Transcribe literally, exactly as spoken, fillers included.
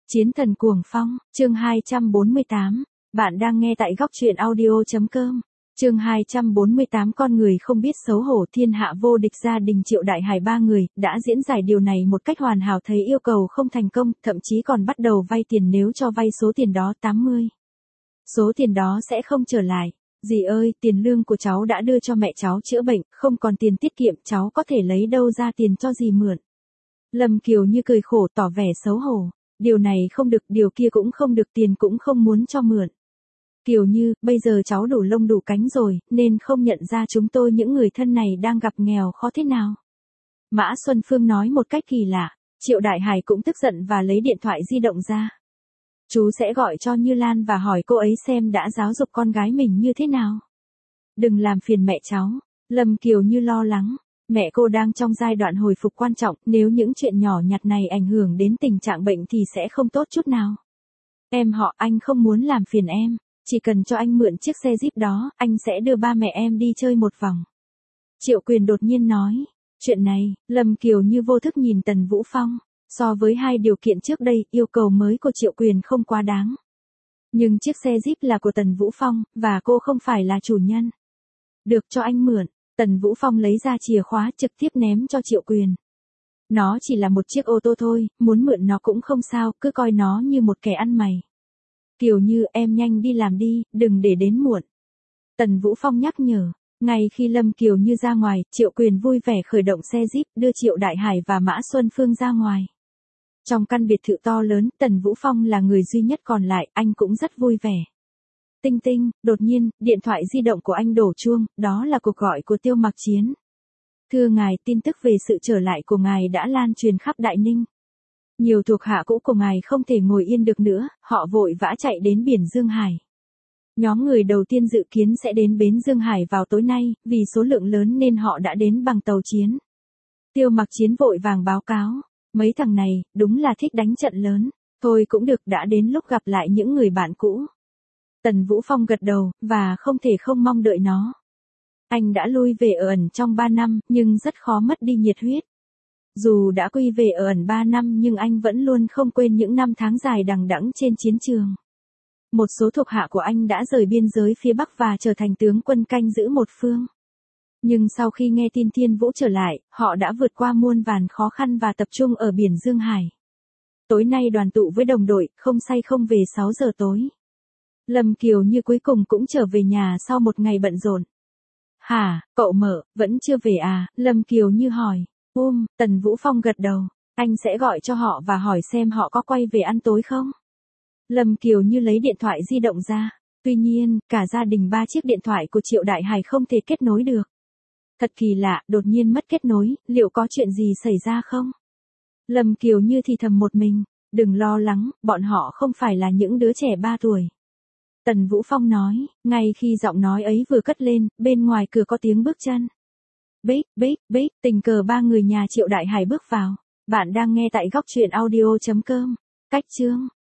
Chiến thần cuồng phong, chương hai trăm bốn mươi tám. Bạn đang nghe tại góc truyện audio.com. Chương hai trăm bốn mươi tám. Con người không biết xấu hổ, thiên hạ vô địch. Gia đình Triệu Đại Hải ba người đã diễn giải điều này một cách hoàn hảo, thấy yêu cầu không thành công, thậm chí còn bắt đầu vay tiền, nếu cho vay số tiền đó tám mươi. Số tiền đó sẽ không trở lại. Dì ơi, tiền lương của cháu đã đưa cho mẹ cháu chữa bệnh, không còn tiền tiết kiệm, cháu có thể lấy đâu ra tiền cho dì mượn. Lâm Kiều Như cười khổ, tỏ vẻ xấu hổ. Điều này không được, điều kia cũng không được, tiền cũng không muốn cho mượn. Kiều Như, bây giờ cháu đủ lông đủ cánh rồi, nên không nhận ra chúng tôi những người thân này đang gặp nghèo khó thế nào. Mã Xuân Phương nói một cách kỳ lạ. Triệu Đại Hải cũng tức giận và lấy điện thoại di động ra. Chú sẽ gọi cho Như Lan và hỏi cô ấy xem đã giáo dục con gái mình như thế nào. Đừng làm phiền mẹ cháu. Lâm Kiều Như lo lắng. Mẹ cô đang trong giai đoạn hồi phục quan trọng, nếu những chuyện nhỏ nhặt này ảnh hưởng đến tình trạng bệnh thì sẽ không tốt chút nào. Em họ, anh không muốn làm phiền em, chỉ cần cho anh mượn chiếc xe Jeep đó, anh sẽ đưa ba mẹ em đi chơi một vòng. Triệu Quyền đột nhiên nói. Chuyện này, Lâm Kiều Như vô thức nhìn Tần Vũ Phong. So với hai điều kiện trước đây, yêu cầu mới của Triệu Quyền không quá đáng. Nhưng chiếc xe Jeep là của Tần Vũ Phong, và cô không phải là chủ nhân. Được, cho anh mượn. Tần Vũ Phong lấy ra chìa khóa, trực tiếp ném cho Triệu Quyền. Nó chỉ là một chiếc ô tô thôi, muốn mượn nó cũng không sao, cứ coi nó như một kẻ ăn mày. Kiều Như, em nhanh đi làm đi, đừng để đến muộn. Tần Vũ Phong nhắc nhở. Ngay khi Lâm Kiều Như ra ngoài, Triệu Quyền vui vẻ khởi động xe Jeep, đưa Triệu Đại Hải và Mã Xuân Phương ra ngoài. Trong căn biệt thự to lớn, Tần Vũ Phong là người duy nhất còn lại, anh cũng rất vui vẻ. Tinh tinh, đột nhiên, điện thoại di động của anh đổ chuông, đó là cuộc gọi của Tiêu Mặc Chiến. Thưa ngài, tin tức về sự trở lại của ngài đã lan truyền khắp Đại Ninh. Nhiều thuộc hạ cũ của ngài không thể ngồi yên được nữa, họ vội vã chạy đến biển Dương Hải. Nhóm người đầu tiên dự kiến sẽ đến bến Dương Hải vào tối nay, vì số lượng lớn nên họ đã đến bằng tàu chiến. Tiêu Mặc Chiến vội vàng báo cáo. Mấy thằng này, đúng là thích đánh trận lớn. Thôi cũng được, đã đến lúc gặp lại những người bạn cũ. Tần Vũ Phong gật đầu, và không thể không mong đợi nó. Anh đã lui về ở ẩn trong ba năm, nhưng rất khó mất đi nhiệt huyết. Dù đã quy về ở ẩn ba năm nhưng anh vẫn luôn không quên những năm tháng dài đằng đẵng trên chiến trường. Một số thuộc hạ của anh đã rời biên giới phía Bắc và trở thành tướng quân canh giữ một phương. Nhưng sau khi nghe tin Thiên Vũ trở lại, họ đã vượt qua muôn vàn khó khăn và tập trung ở biển Dương Hải. Tối nay đoàn tụ với đồng đội, không say không về sáu giờ tối. Lâm Kiều Như cuối cùng cũng trở về nhà sau một ngày bận rộn. Hả, cậu Mở, vẫn chưa về à? Lâm Kiều Như hỏi. Um, Tần Vũ Phong gật đầu. Anh sẽ gọi cho họ và hỏi xem họ có quay về ăn tối không? Lâm Kiều Như lấy điện thoại di động ra. Tuy nhiên, cả gia đình ba chiếc điện thoại của Triệu Đại Hải không thể kết nối được. Thật kỳ lạ, đột nhiên mất kết nối, liệu có chuyện gì xảy ra không? Lâm Kiều Như thì thầm một mình. Đừng lo lắng, bọn họ không phải là những đứa trẻ ba tuổi. Tần Vũ Phong nói, ngay khi giọng nói ấy vừa cất lên, bên ngoài cửa có tiếng bước chân. Bích, bích, bích, tình cờ ba người nhà Triệu Đại Hải bước vào. Bạn đang nghe tại góc truyện audio.com. Cách chương